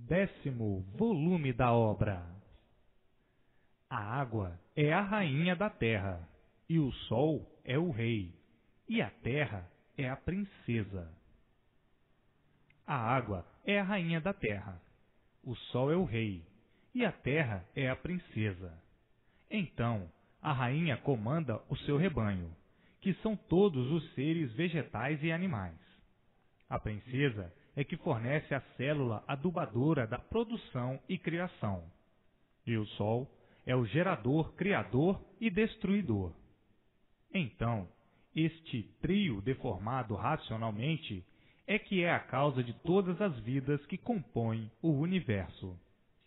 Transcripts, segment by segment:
10º volume da obra. A água é a rainha da terra, e o sol é o rei, e a terra é a princesa. A água é a rainha da terra, o sol é o rei, e a terra é a princesa. Então, a rainha comanda o seu rebanho, que são todos os seres vegetais e animais. A princesa é que fornece a célula adubadora da produção e criação. E o sol é o gerador, criador e destruidor. Então, este trio deformado racionalmente é que é a causa de todas as vidas que compõem o universo.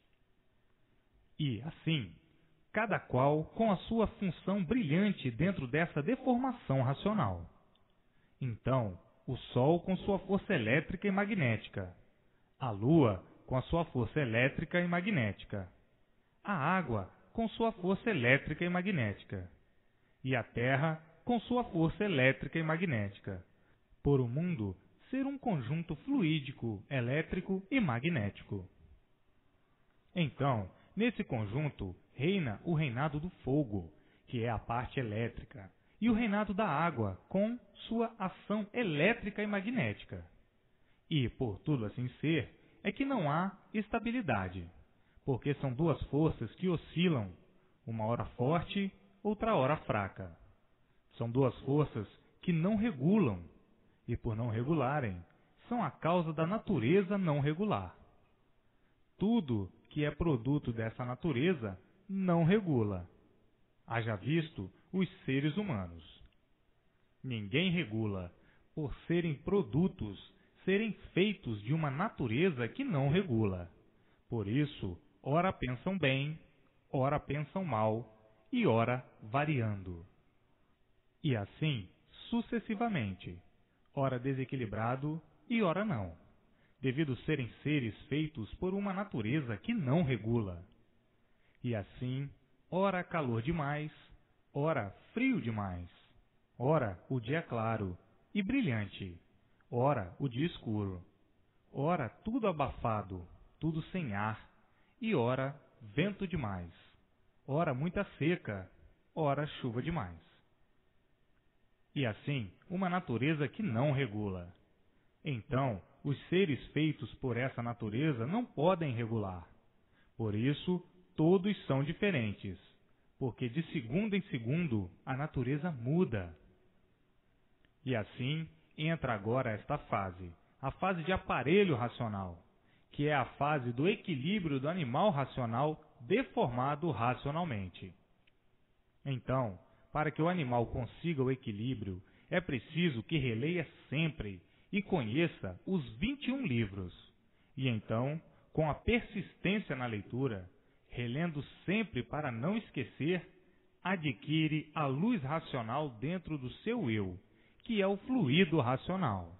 E, assim, cada qual com a sua função brilhante dentro dessa deformação racional. Então, o Sol com sua força elétrica e magnética, a Lua com a sua força elétrica e magnética, a Água com sua força elétrica e magnética, e a Terra com sua força elétrica e magnética, por o mundo ser um conjunto fluídico, elétrico e magnético. Então, nesse conjunto, reina o reinado do fogo, que é a parte elétrica, e o reinado da água, com sua ação elétrica e magnética. E, por tudo assim ser, é que não há estabilidade, porque são duas forças que oscilam, uma hora forte, outra hora fraca. São duas forças que não regulam, e por não regularem, são a causa da natureza não regular. Tudo que é produto dessa natureza não regula. Haja visto os seres humanos. Ninguém regula, por serem produtos, serem feitos de uma natureza que não regula. Por isso, ora pensam bem, ora pensam mal, e ora variando. E assim, sucessivamente, ora desequilibrado e ora não, devido serem seres feitos por uma natureza que não regula. E assim, ora calor demais, ora frio demais, ora o dia claro e brilhante, ora o dia escuro, ora tudo abafado, tudo sem ar, e ora vento demais, ora muita seca, ora chuva demais. E assim, uma natureza que não regula. Então, os seres feitos por essa natureza não podem regular. Por isso, todos são diferentes, porque de segundo em segundo a natureza muda. E assim entra agora esta fase, a fase de aparelho racional, que é a fase do equilíbrio do animal racional deformado racionalmente. Então, para que o animal consiga o equilíbrio, é preciso que releia sempre e conheça os 21 livros. E então, com a persistência na leitura, relendo sempre para não esquecer, adquire a luz racional dentro do seu eu, que é o fluido racional.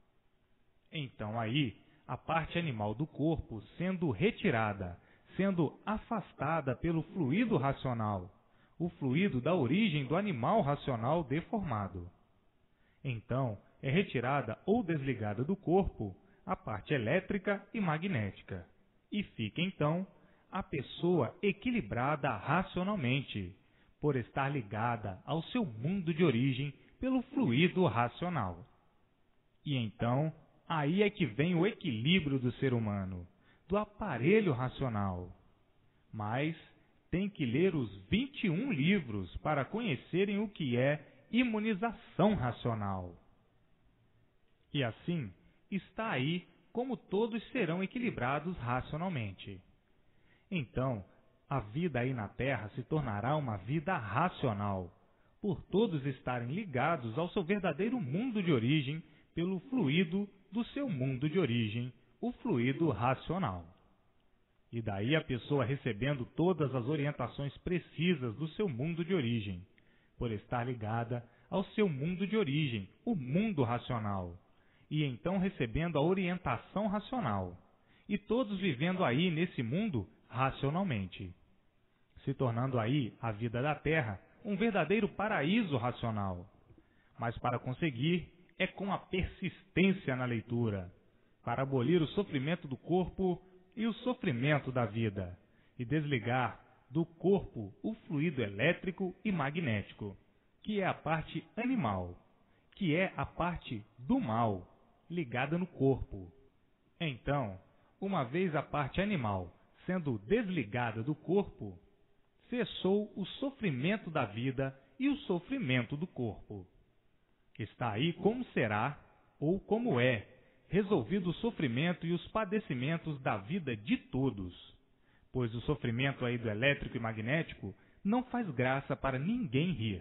Então aí, a parte animal do corpo sendo retirada, sendo afastada pelo fluido racional, o fluido da origem do animal racional deformado. Então, é retirada ou desligada do corpo a parte elétrica e magnética, e fica então a pessoa equilibrada racionalmente, por estar ligada ao seu mundo de origem pelo fluido racional. E então, aí é que vem o equilíbrio do ser humano, do aparelho racional. Mas tem que ler os 21 livros para conhecerem o que é imunização racional. E assim, está aí como todos serão equilibrados racionalmente. Então, a vida aí na Terra se tornará uma vida racional, por todos estarem ligados ao seu verdadeiro mundo de origem pelo fluido do seu mundo de origem, o fluido racional. E daí a pessoa recebendo todas as orientações precisas do seu mundo de origem, por estar ligada ao seu mundo de origem, o mundo racional, e então recebendo a orientação racional, e todos vivendo aí nesse mundo racionalmente, se tornando aí a vida da Terra um verdadeiro paraíso racional. Mas para conseguir é com a persistência na leitura, para abolir o sofrimento do corpo e o sofrimento da vida, e desligar do corpo o fluido elétrico e magnético, que é a parte animal, que é a parte do mal, ligada no corpo. Então, uma vez a parte animal sendo desligada do corpo, cessou o sofrimento da vida e o sofrimento do corpo. Está aí como será, ou como é, resolvido o sofrimento e os padecimentos da vida de todos, pois o sofrimento aí do elétrico e magnético não faz graça para ninguém rir.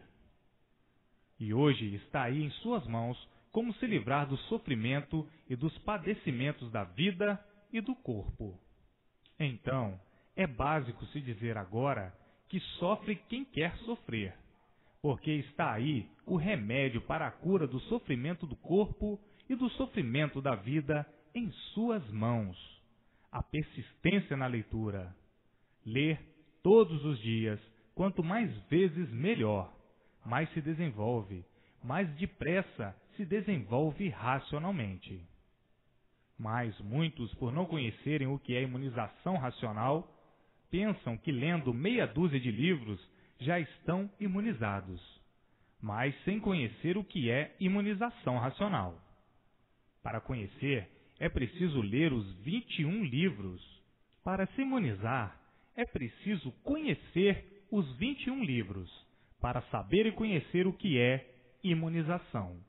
E hoje está aí em suas mãos como se livrar do sofrimento e dos padecimentos da vida e do corpo. Então, é básico se dizer agora que sofre quem quer sofrer, porque está aí o remédio para a cura do sofrimento do corpo e do sofrimento da vida em suas mãos. A persistência na leitura. Ler todos os dias, quanto mais vezes melhor, mais se desenvolve, mais depressa se desenvolve racionalmente. Mas muitos, por não conhecerem o que é imunização racional, pensam que lendo meia dúzia de livros já estão imunizados, mas sem conhecer o que é imunização racional. Para conhecer, é preciso ler os 21 livros. Para se imunizar, é preciso conhecer os 21 livros, para saber e conhecer o que é imunização.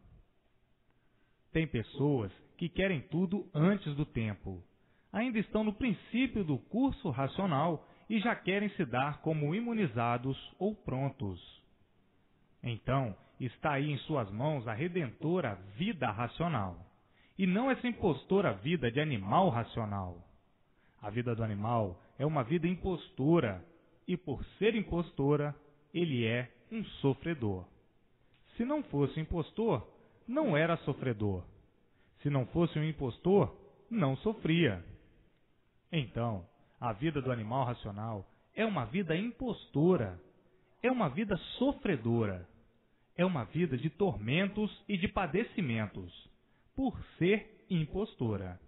Tem pessoas que querem tudo antes do tempo. Ainda estão no princípio do curso racional e já querem se dar como imunizados ou prontos. Então, está aí em suas mãos a redentora vida racional, e não essa impostora vida de animal racional. A vida do animal é uma vida impostora, e por ser impostora, ele é um sofredor. Se não fosse impostor, não era sofredor. Se não fosse um impostor, não sofria. Então, a vida do animal racional é uma vida impostora, é uma vida sofredora, é uma vida de tormentos e de padecimentos, por ser impostora.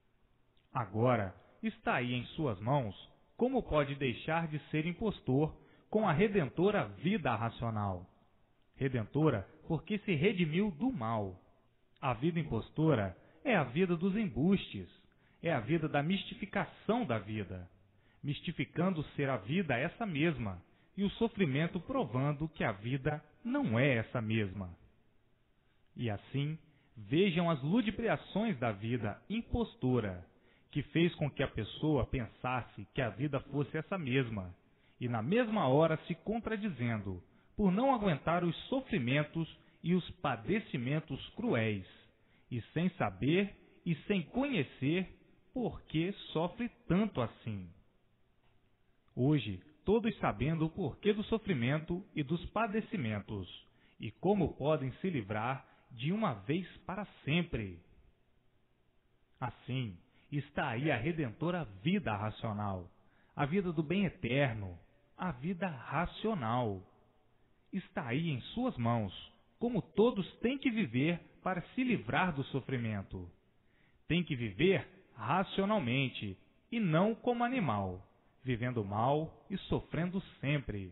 Agora, está aí em suas mãos como pode deixar de ser impostor com a redentora vida racional. Redentora porque se redimiu do mal. A vida impostora é a vida dos embustes, é a vida da mistificação da vida, mistificando ser a vida essa mesma, e o sofrimento provando que a vida não é essa mesma. E assim, vejam as ludibriações da vida impostora, que fez com que a pessoa pensasse que a vida fosse essa mesma, e na mesma hora se contradizendo, por não aguentar os sofrimentos e os padecimentos cruéis, e sem saber e sem conhecer por que sofre tanto assim. Hoje, todos sabendo o porquê do sofrimento e dos padecimentos, e como podem se livrar de uma vez para sempre. Assim, está aí a redentora vida racional, a vida do bem eterno, a vida racional. Está aí em suas mãos, como todos têm que viver para se livrar do sofrimento. Tem que viver racionalmente e não como animal, vivendo mal e sofrendo sempre.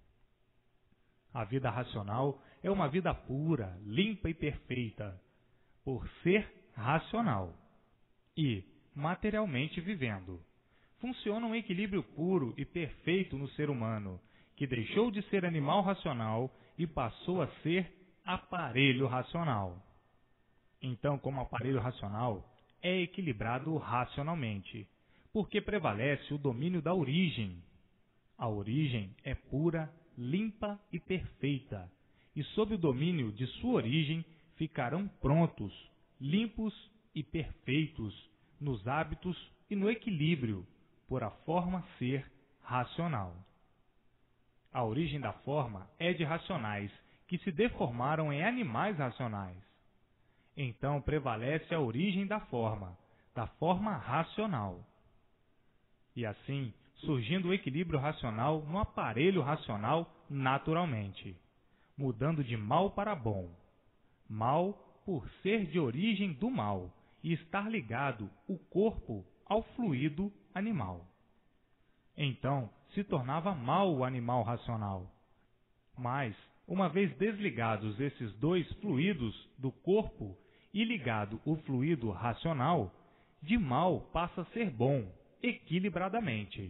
A vida racional é uma vida pura, limpa e perfeita, por ser racional. E, materialmente vivendo, funciona um equilíbrio puro e perfeito no ser humano, que deixou de ser animal racional e passou a ser aparelho racional. Então, como aparelho racional, é equilibrado racionalmente, porque prevalece o domínio da origem. A origem é pura, limpa e perfeita, e sob o domínio de sua origem ficarão prontos, limpos e perfeitos nos hábitos e no equilíbrio, por a forma ser racional. A origem da forma é de racionais, que se deformaram em animais racionais. Então prevalece a origem da forma racional. E assim, surgindo o equilíbrio racional no aparelho racional naturalmente, mudando de mal para bom. Mal por ser de origem do mal e estar ligado o corpo ao fluido animal. Então, se tornava mau o animal racional. Mas, uma vez desligados esses dois fluidos do corpo e ligado o fluido racional, de mal passa a ser bom, equilibradamente.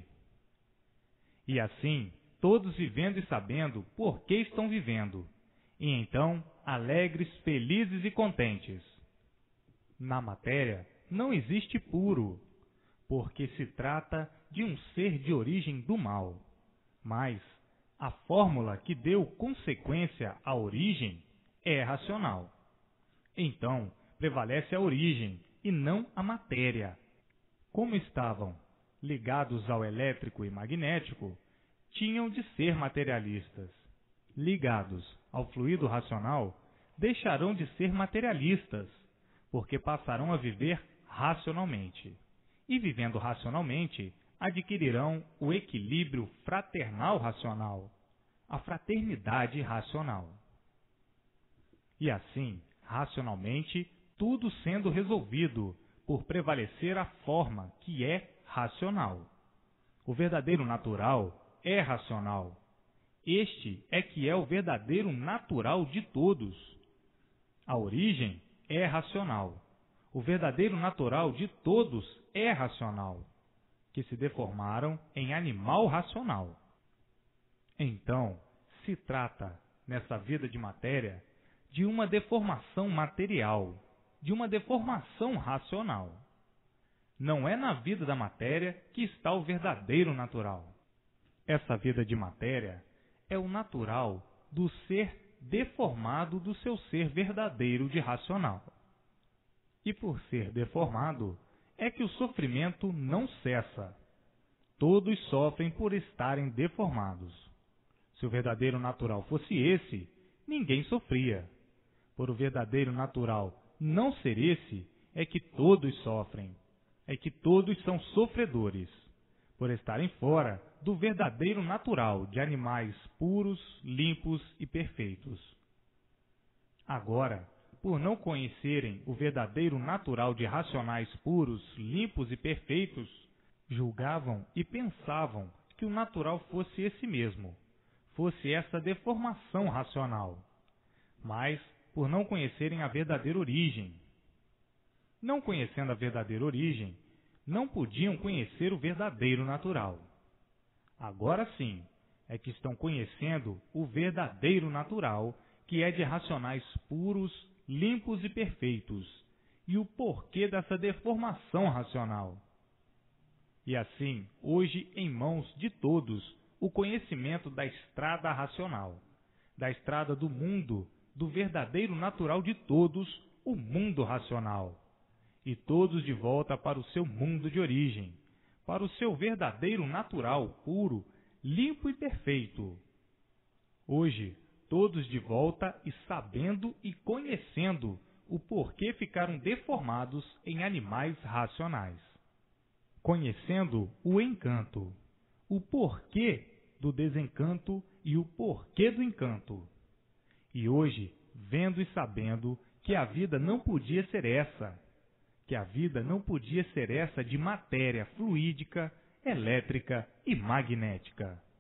E assim, todos vivendo e sabendo por que estão vivendo, e então alegres, felizes e contentes. Na matéria não existe puro, porque se trata de um ser de origem do mal. Mas a fórmula que deu consequência à origem é racional. Então, prevalece a origem e não a matéria. Como estavam ligados ao elétrico e magnético, tinham de ser materialistas. Ligados ao fluido racional, deixarão de ser materialistas, porque passarão a viver racionalmente. E vivendo racionalmente, adquirirão o equilíbrio fraternal racional, a fraternidade racional. E assim, racionalmente, tudo sendo resolvido por prevalecer a forma que é racional. O verdadeiro natural é racional. Este é que é o verdadeiro natural de todos. A origem é racional. O verdadeiro natural de todos é racional, que se deformaram em animal racional. Então, se trata, nessa vida de matéria, de uma deformação material, de uma deformação racional. Não é na vida da matéria que está o verdadeiro natural. Essa vida de matéria é o natural do ser deformado do seu ser verdadeiro de racional. E por ser deformado, é que o sofrimento não cessa. Todos sofrem por estarem deformados. Se o verdadeiro natural fosse esse, ninguém sofria. Por o verdadeiro natural não ser esse, é que todos sofrem. É que todos são sofredores, por estarem fora do verdadeiro natural de animais puros, limpos e perfeitos. Agora, por não conhecerem o verdadeiro natural de racionais puros, limpos e perfeitos, julgavam e pensavam que o natural fosse esse mesmo, fosse essa deformação racional. Mas, por não conhecerem a verdadeira origem. Não conhecendo a verdadeira origem, não podiam conhecer o verdadeiro natural. Agora sim, é que estão conhecendo o verdadeiro natural, que é de racionais puros, limpos e perfeitos, e o porquê dessa deformação racional. E assim, hoje em mãos de todos, o conhecimento da estrada racional, da estrada do mundo, do verdadeiro natural de todos, o mundo racional. E todos de volta para o seu mundo de origem, para o seu verdadeiro natural puro, limpo e perfeito. Hoje, todos de volta e sabendo e conhecendo o porquê ficaram deformados em animais racionais. Conhecendo o encanto, o porquê do desencanto e o porquê do encanto. E hoje, vendo e sabendo que a vida não podia ser essa, que a vida não podia ser essa de matéria fluídica, elétrica e magnética.